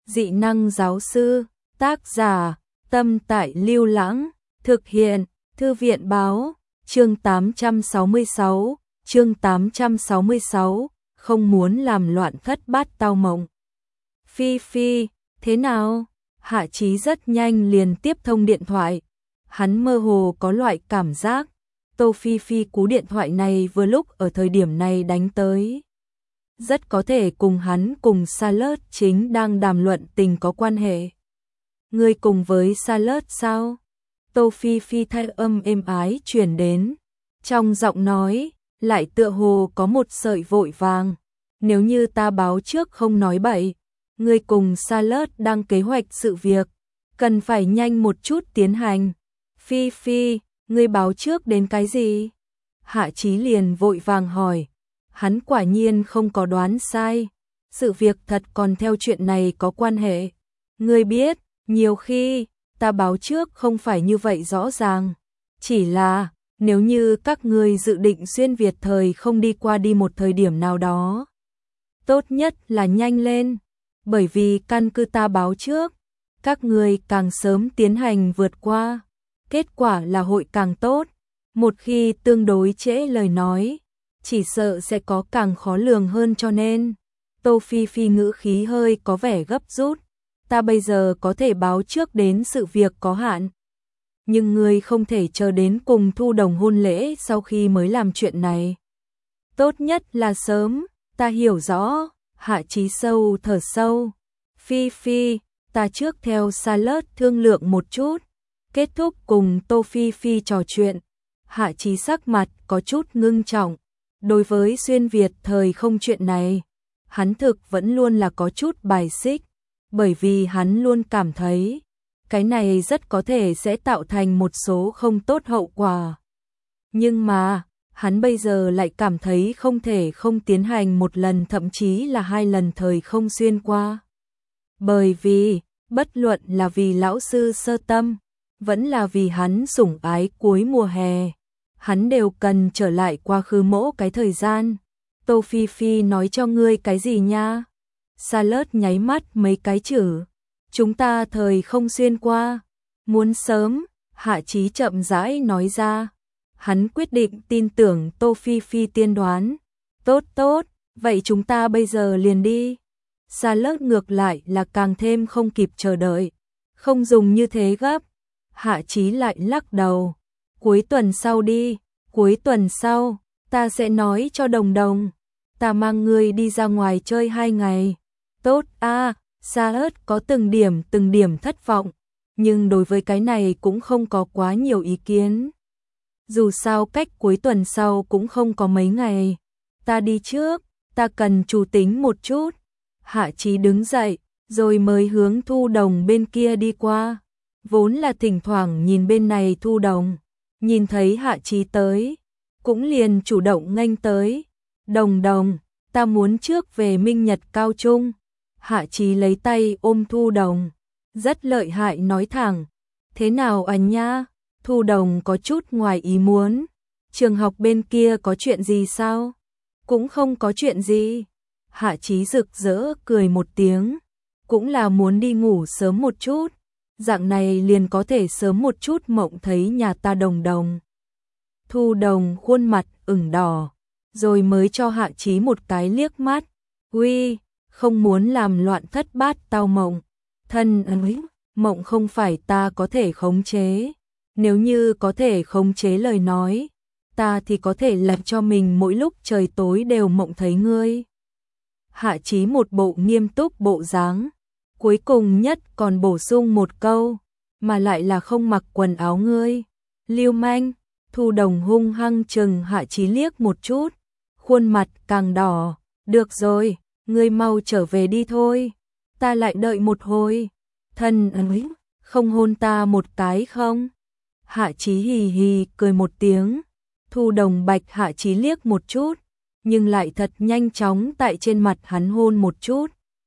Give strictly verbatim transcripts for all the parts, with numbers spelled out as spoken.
Dị năng giáo sư, tác giả, Tâm Tại Lưu Lãng, thực hiện, Thư viện báo, chương tám trăm sáu mươi sáu, chương tám trăm sáu mươi sáu, không muốn làm loạn thất bát tao mộng. Phi Phi, thế nào? Hạ Chí rất nhanh liền tiếp thông điện thoại. Hắn mơ hồ có loại cảm giác, Tô Phi Phi cú điện thoại này vừa lúc ở thời điểm này đánh tới. Rất có thể cùng hắn cùng Charlotte chính đang đàm luận tình có quan hệ. Ngươi cùng với Charlotte sao? Tô Phi Phi thay âm êm ái truyền đến. Trong giọng nói, lại tựa hồ có một sợi vội vàng. Nếu như ta báo trước không nói bậy, ngươi cùng Charlotte đang kế hoạch sự việc, cần phải nhanh một chút tiến hành. Phi Phi, ngươi báo trước đến cái gì? Hạ Chí liền vội vàng hỏi. Hắn quả nhiên không có đoán sai. Sự việc thật còn theo chuyện này có quan hệ. Ngươi biết, nhiều khi, ta báo trước không phải như vậy rõ ràng. Chỉ là, nếu như các ngươi dự định xuyên Việt thời không đi qua đi một thời điểm nào đó, tốt nhất là nhanh lên. Bởi vì căn cứ ta báo trước, các ngươi càng sớm tiến hành vượt qua, kết quả là hội càng tốt. Một khi tương đối trễ lời nói, chỉ sợ sẽ có càng khó lường hơn, cho nên Tô Phi Phi ngữ khí hơi có vẻ gấp rút. Ta bây giờ có thể báo trước đến sự việc có hạn, nhưng ngươi không thể chờ đến cùng Thu Đồng hôn lễ sau khi mới làm chuyện này. Tốt nhất là sớm, ta hiểu rõ. Hạ Chí sâu thở sâu. Phi Phi, ta trước theo Charlotte thương lượng một chút. Kết thúc cùng Tô Phi Phi trò chuyện, Hạ Chí sắc mặt có chút ngưng trọng. Đối với xuyên Việt thời không chuyện này, hắn thực vẫn luôn là có chút bài xích, bởi vì hắn luôn cảm thấy cái này rất có thể sẽ tạo thành một số không tốt hậu quả. Nhưng mà, hắn bây giờ lại cảm thấy không thể không tiến hành một lần, thậm chí là hai lần thời không xuyên qua. Bởi vì, bất luận là vì lão sư Sơ Tâm, vẫn là vì hắn sủng ái cuối mùa hè, hắn đều cần trở lại quá khứ mỗ cái thời gian. Tô Phi Phi nói cho ngươi cái gì nha? Charlotte nháy mắt mấy cái chữ. Chúng ta thời không xuyên qua. Muốn sớm, Hạ Chí chậm rãi nói ra. Hắn quyết định tin tưởng Tô Phi Phi tiên đoán. Tốt tốt, vậy chúng ta bây giờ liền đi. Charlotte ngược lại là càng thêm không kịp chờ đợi. Không dùng như thế gấp. Hạ Chí lại lắc đầu. Cuối tuần sau đi, cuối tuần sau, ta sẽ nói cho Đồng Đồng. Ta mang ngươi đi ra ngoài chơi hai ngày. Tốt a. Charlotte có từng điểm từng điểm thất vọng, nhưng đối với cái này cũng không có quá nhiều ý kiến. Dù sao cách cuối tuần sau cũng không có mấy ngày. Ta đi trước, ta cần chủ tính một chút. Hạ Chí đứng dậy, rồi mới hướng Thu Đồng bên kia đi qua. Vốn là thỉnh thoảng nhìn bên này Thu Đồng, nhìn thấy Hạ Chí tới, cũng liền chủ động nghênh tới. Đồng Đồng, ta muốn trước về Minh Nhật Cao Trung. Hạ Chí lấy tay ôm Thu Đồng, rất lợi hại nói thẳng. Thế nào anh nha? Thu Đồng có chút ngoài ý muốn. Trường học bên kia có chuyện gì sao? Cũng không có chuyện gì. Hạ Chí rực rỡ cười một tiếng. Cũng là muốn đi ngủ sớm một chút. Dạng này liền có thể sớm một chút mộng thấy nhà ta Đồng Đồng. Thu Đồng khuôn mặt ửng đỏ, rồi mới cho Hạ Chí một cái liếc mắt. Uy, không muốn làm loạn thất bát tao mộng. Thân ấy, mộng không phải ta có thể khống chế. Nếu như có thể khống chế lời nói, ta thì có thể làm cho mình mỗi lúc trời tối đều mộng thấy ngươi. Hạ Chí một bộ nghiêm túc bộ dáng, cuối cùng nhất còn bổ sung một câu, mà lại là không mặc quần áo ngươi. Lưu manh. Thu Đồng hung hăng chừng Hạ Chí liếc một chút, khuôn mặt càng đỏ. Được rồi, ngươi mau trở về đi thôi, ta lại đợi một hồi. Thân ấy, không hôn ta một cái không? Hạ Chí hì hì cười một tiếng. Thu Đồng bạch Hạ Chí liếc một chút, nhưng lại thật nhanh chóng tại trên mặt hắn hôn một chút,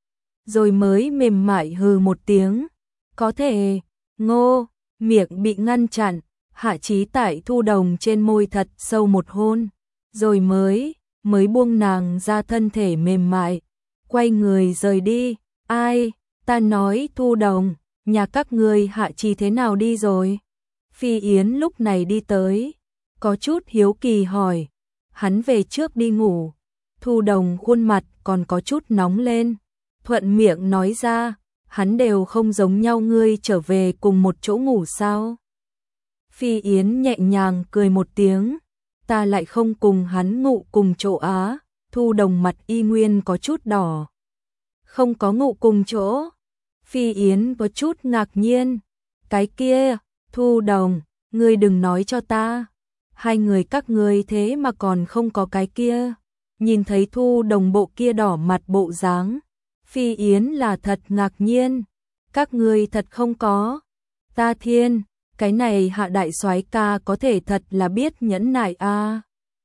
rồi mới mềm mại hừ một tiếng. Có thể. Ngô, miệng bị ngăn chặn. Hạ Chí tại Thu Đồng trên môi thật sâu một hôn, rồi mới, mới buông nàng ra thân thể mềm mại, quay người rời đi. Ai, Ta nói Thu Đồng, nhà các ngươi Hạ Chí thế nào đi rồi? Phi Yến lúc này đi tới, có chút hiếu kỳ hỏi, hắn về trước đi ngủ. Thu Đồng khuôn mặt còn có chút nóng lên, thuận miệng nói ra, hắn đều không giống nhau, ngươi trở về cùng một chỗ ngủ sao? Phi Yến nhẹ nhàng cười một tiếng, ta lại không cùng hắn ngủ cùng chỗ á. Thu Đồng mặt y nguyên có chút đỏ. Không có ngủ cùng chỗ. Phi Yến có chút ngạc nhiên. Cái kia, Thu Đồng, ngươi đừng nói cho ta. Hai người các ngươi thế mà còn không có cái kia. Nhìn thấy Thu Đồng bộ kia đỏ mặt bộ dáng, Phi Yến là thật ngạc nhiên. Các ngươi thật không có. Ta thiên, cái này Hạ đại soái ca có thể thật là biết nhẫn nại a. À.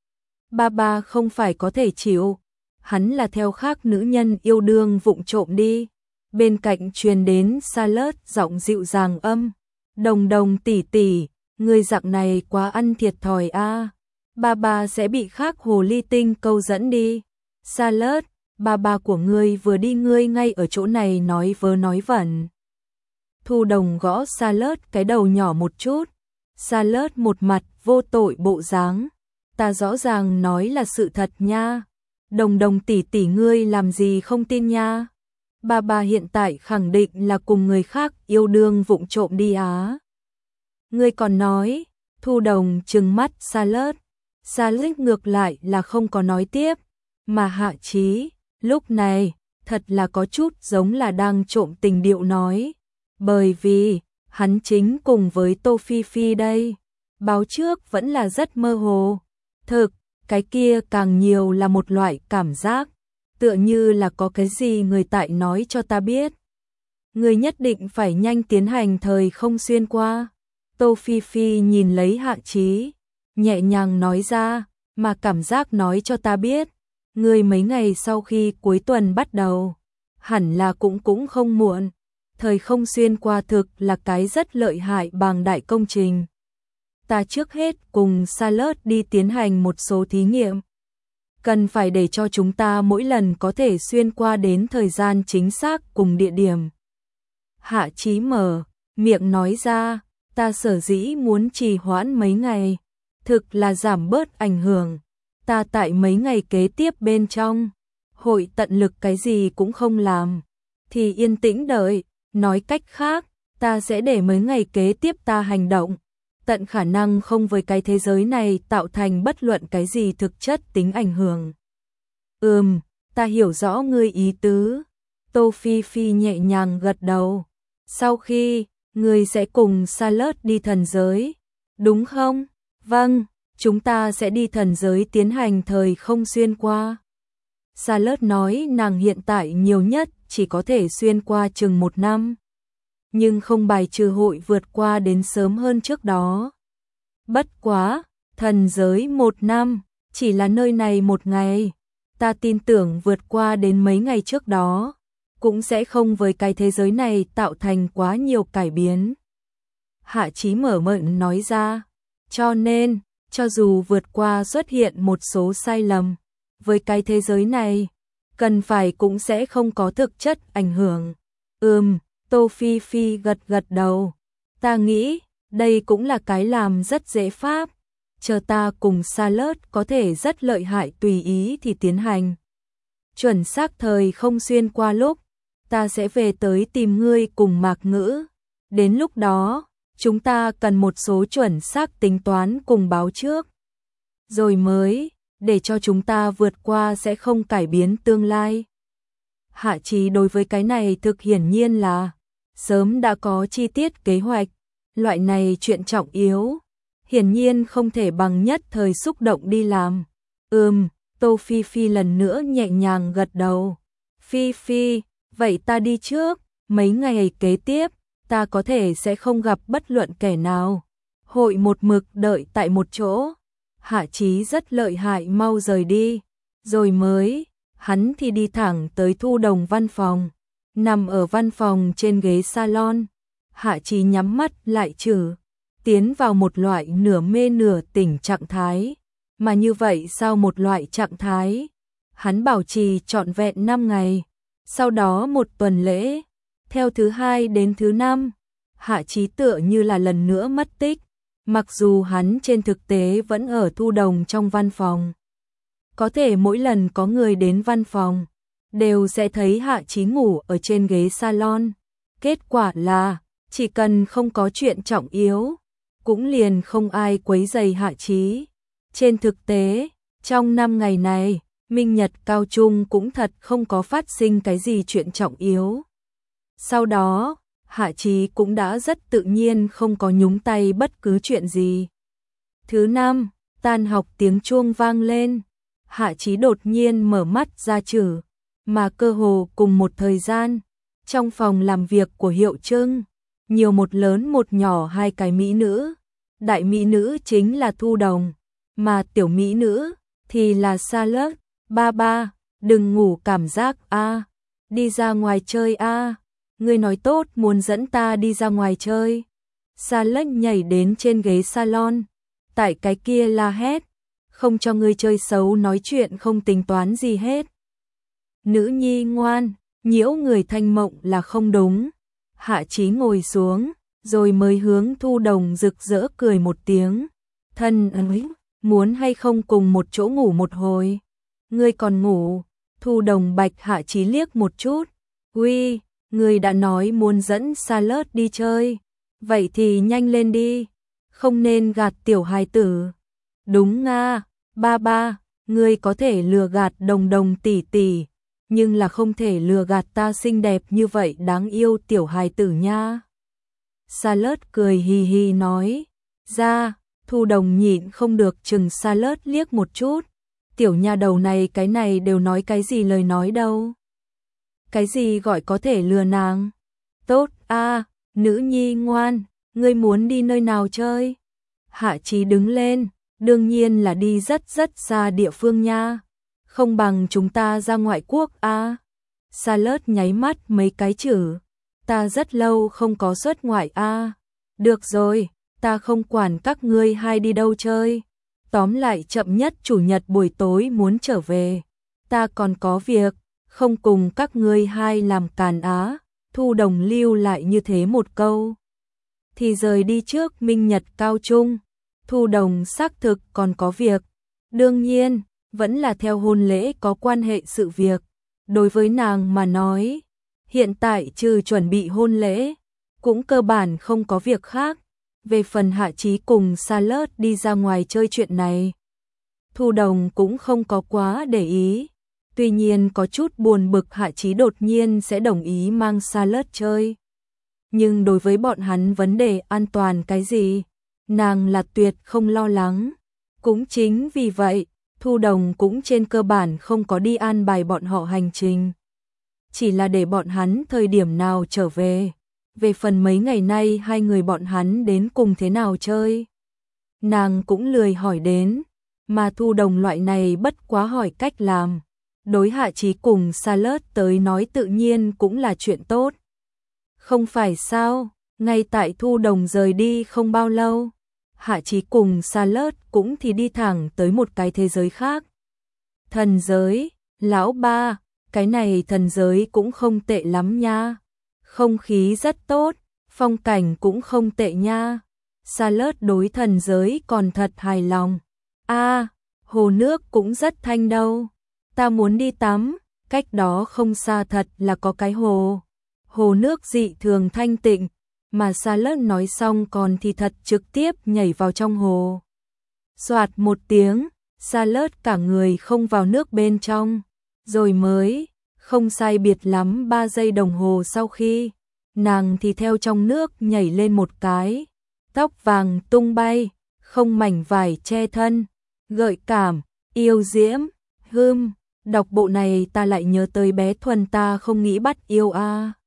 Ba ba không phải có thể chịu, hắn là theo khác nữ nhân yêu đương vụng trộm đi. Bên cạnh truyền đến Charlotte giọng dịu dàng âm, Đồng Đồng tỷ tỷ, ngươi dạng này quá ăn thiệt thòi a. À. Ba ba sẽ bị khác hồ ly tinh câu dẫn đi. Charlotte, ba ba của ngươi vừa đi, ngươi ngay ở chỗ này nói vớ nói vẩn. Thu Đồng gõ Charlotte cái đầu nhỏ một chút. Charlotte một mặt vô tội bộ dáng. Ta rõ ràng nói là sự thật nha. Đồng Đồng tỷ tỷ, ngươi làm gì không tin nha. Ba ba hiện tại khẳng định là cùng người khác yêu đương vụng trộm đi á. Ngươi còn nói. Thu Đồng trừng mắt Charlotte. Charlotte ngược lại là không có nói tiếp. Mà Hạ Chí lúc này thật là có chút giống là đang trộm tình điệu nói. Bởi vì hắn chính cùng với Tô Phi Phi đây. Báo trước vẫn là rất mơ hồ. Thực, cái kia càng nhiều là một loại cảm giác, tựa như là có cái gì người tại nói cho ta biết. Người nhất định phải nhanh tiến hành thời không xuyên qua. Tô Phi Phi nhìn lấy Hạ Chí, nhẹ nhàng nói ra, mà cảm giác nói cho ta biết. Người mấy ngày sau khi cuối tuần bắt đầu, hẳn là cũng cũng không muộn. Thời không xuyên qua thực là cái rất lợi hại bàng đại công trình. Ta trước hết cùng Charlotte đi tiến hành một số thí nghiệm. Cần phải để cho chúng ta mỗi lần có thể xuyên qua đến thời gian chính xác cùng địa điểm. Hạ Chí mở miệng nói ra, ta sở dĩ muốn trì hoãn mấy ngày, thực là giảm bớt ảnh hưởng. Ta tại mấy ngày kế tiếp bên trong, hội tận lực cái gì cũng không làm, thì yên tĩnh đợi. Nói cách khác, ta sẽ để mấy ngày kế tiếp ta hành động, tận khả năng không với cái thế giới này tạo thành bất luận cái gì thực chất tính ảnh hưởng. Ừm, ta hiểu rõ ngươi ý tứ. Tô Phi Phi nhẹ nhàng gật đầu. Sau khi, ngươi sẽ cùng Charlotte đi thần giới, đúng không? Vâng, chúng ta sẽ đi thần giới tiến hành thời không xuyên qua. Charlotte nói nàng hiện tại nhiều nhất chỉ có thể xuyên qua chừng một năm, nhưng không bài trừ hội vượt qua đến sớm hơn trước đó. Bất quá, thần giới một năm, chỉ là nơi này một ngày, ta tin tưởng vượt qua đến mấy ngày trước đó, cũng sẽ không với cái thế giới này tạo thành quá nhiều cải biến. Hạ Chí mở miệng nói ra, cho nên, cho dù vượt qua xuất hiện một số sai lầm, với cái thế giới này, cần phải cũng sẽ không có thực chất ảnh hưởng. Ừm, Tô Phi Phi gật gật đầu. Ta nghĩ, đây cũng là cái làm rất dễ pháp. Chờ ta cùng Charlotte có thể rất lợi hại tùy ý thì tiến hành. Chuẩn xác thời không xuyên qua lúc, ta sẽ về tới tìm ngươi cùng Mạc Ngữ. Đến lúc đó, chúng ta cần một số chuẩn xác tính toán cùng báo trước. Rồi mới, để cho chúng ta vượt qua sẽ không cải biến tương lai. Hạ Chí đối với cái này thực hiển nhiên là sớm đã có chi tiết kế hoạch. Loại này chuyện trọng yếu, hiển nhiên không thể bằng nhất thời xúc động đi làm. Ừm, Tô Phi Phi lần nữa nhẹ nhàng gật đầu. Phi Phi, vậy ta đi trước, mấy ngày kế tiếp, ta có thể sẽ không gặp bất luận kẻ nào. Hội một mực đợi tại một chỗ. Hạ Chí rất lợi hại mau rời đi. Rồi mới, hắn thì đi thẳng tới Thu Đồng văn phòng. Nằm ở văn phòng trên ghế salon. Hạ Chí nhắm mắt lại trừ, tiến vào một loại nửa mê nửa tỉnh trạng thái. Mà như vậy sau một loại trạng thái, hắn bảo trì trọn vẹn năm ngày. Sau đó một tuần lễ, Theo thứ hai đến thứ năm, Hạ Chí tựa như là lần nữa mất tích, mặc dù hắn trên thực tế vẫn ở Thu Đồng trong văn phòng. Có thể mỗi lần có người đến văn phòng, đều sẽ thấy Hạ Chí ngủ ở trên ghế salon. Kết quả là, chỉ cần không có chuyện trọng yếu, cũng liền không ai quấy rầy Hạ Chí. Trên thực tế, trong năm ngày này, Minh Nhật Cao Trung cũng thật không có phát sinh cái gì chuyện trọng yếu. Sau đó, Hạ Chí cũng đã rất tự nhiên không có nhúng tay bất cứ chuyện gì. Thứ năm, tan học tiếng chuông vang lên. Hạ Chí đột nhiên mở mắt ra chử, mà cơ hồ cùng một thời gian, trong phòng làm việc của Hiệu Trưng, nhiều một lớn một nhỏ hai cái mỹ nữ. Đại mỹ nữ chính là Thu Đồng, mà tiểu mỹ nữ thì là Charlotte. Ba ba, đừng ngủ cảm giác a, đi ra ngoài chơi a. Ngươi nói tốt muốn dẫn ta đi ra ngoài chơi. Charlotte nhảy đến trên ghế salon, tại cái kia la hét, không cho ngươi chơi xấu nói chuyện không tính toán gì hết. Nữ nhi ngoan, nhiễu người thanh mộng là không đúng. Hạ Chí ngồi xuống, rồi mới hướng Thu Đồng rực rỡ cười một tiếng. Thân ơi, muốn hay không cùng một chỗ ngủ một hồi? Ngươi còn ngủ? Thu Đồng bạch Hạ Chí liếc một chút. Uy, ngươi đã nói muốn dẫn Charlotte đi chơi, vậy thì nhanh lên đi, không nên gạt tiểu hài tử. Đúng nga, ba ba, ngươi có thể lừa gạt Đồng Đồng tỷ tỷ, nhưng là không thể lừa gạt ta xinh đẹp như vậy đáng yêu tiểu hài tử nha. Charlotte cười hì hì nói. Ra, Thu Đồng nhịn không được chừng Charlotte liếc một chút. Tiểu nha đầu này cái này đều nói cái gì lời nói đâu. Cái gì gọi có thể lừa nàng? Tốt a, nữ nhi ngoan, ngươi muốn đi nơi nào chơi? Hạ Chí đứng lên, đương nhiên là đi rất rất xa địa phương nha. Không bằng chúng ta ra ngoại quốc a. À. Charlotte nháy mắt mấy cái chữ. Ta rất lâu không có xuất ngoại a. À. Được rồi, ta không quản các ngươi hai đi đâu chơi. Tóm lại chậm nhất chủ nhật buổi tối muốn trở về. Ta còn có việc, không cùng các ngươi hai làm càn á. Thu Đồng lưu lại như thế một câu. Thì rời đi trước Minh Nhật Cao Trung. Thu Đồng xác thực còn có việc. Đương nhiên, vẫn là theo hôn lễ có quan hệ sự việc. Đối với nàng mà nói, hiện tại trừ chuẩn bị hôn lễ, cũng cơ bản không có việc khác. Về phần Hạ Chí cùng Charlotte đi ra ngoài chơi chuyện này, Thu Đồng cũng không có quá để ý. Tuy nhiên có chút buồn bực Hạ Chí đột nhiên sẽ đồng ý mang Charlotte chơi. Nhưng đối với bọn hắn vấn đề an toàn cái gì, nàng là tuyệt không lo lắng. Cũng chính vì vậy, Thu Đồng cũng trên cơ bản không có đi an bài bọn họ hành trình. Chỉ là để bọn hắn thời điểm nào trở về. Về phần mấy ngày nay hai người bọn hắn đến cùng thế nào chơi, nàng cũng lười hỏi đến, mà Thu Đồng loại này bất quá hỏi cách làm. Đối Hạ Chí cùng Charlotte tới nói tự nhiên cũng là chuyện tốt. Không phải sao, ngay tại Thu Đồng rời đi không bao lâu, Hạ Chí cùng Charlotte cũng thì đi thẳng tới một cái thế giới khác. Thần giới, lão ba, cái này thần giới cũng không tệ lắm nha. Không khí rất tốt, phong cảnh cũng không tệ nha. Charlotte đối thần giới còn thật hài lòng. A, à, hồ nước cũng rất thanh đâu. Ta muốn đi tắm, cách đó không xa thật là có cái hồ. Hồ nước dị thường thanh tịnh, mà Charlotte nói xong còn thì thật trực tiếp nhảy vào trong hồ. Soạt một tiếng, Charlotte cả người không vào nước bên trong, rồi mới, không sai biệt lắm ba giây đồng hồ sau khi, nàng thì theo trong nước nhảy lên một cái, tóc vàng tung bay, không mảnh vải che thân, gợi cảm, yêu diễm, hưm, đọc bộ này ta lại nhớ tới bé Thuần ta không nghĩ bắt yêu a.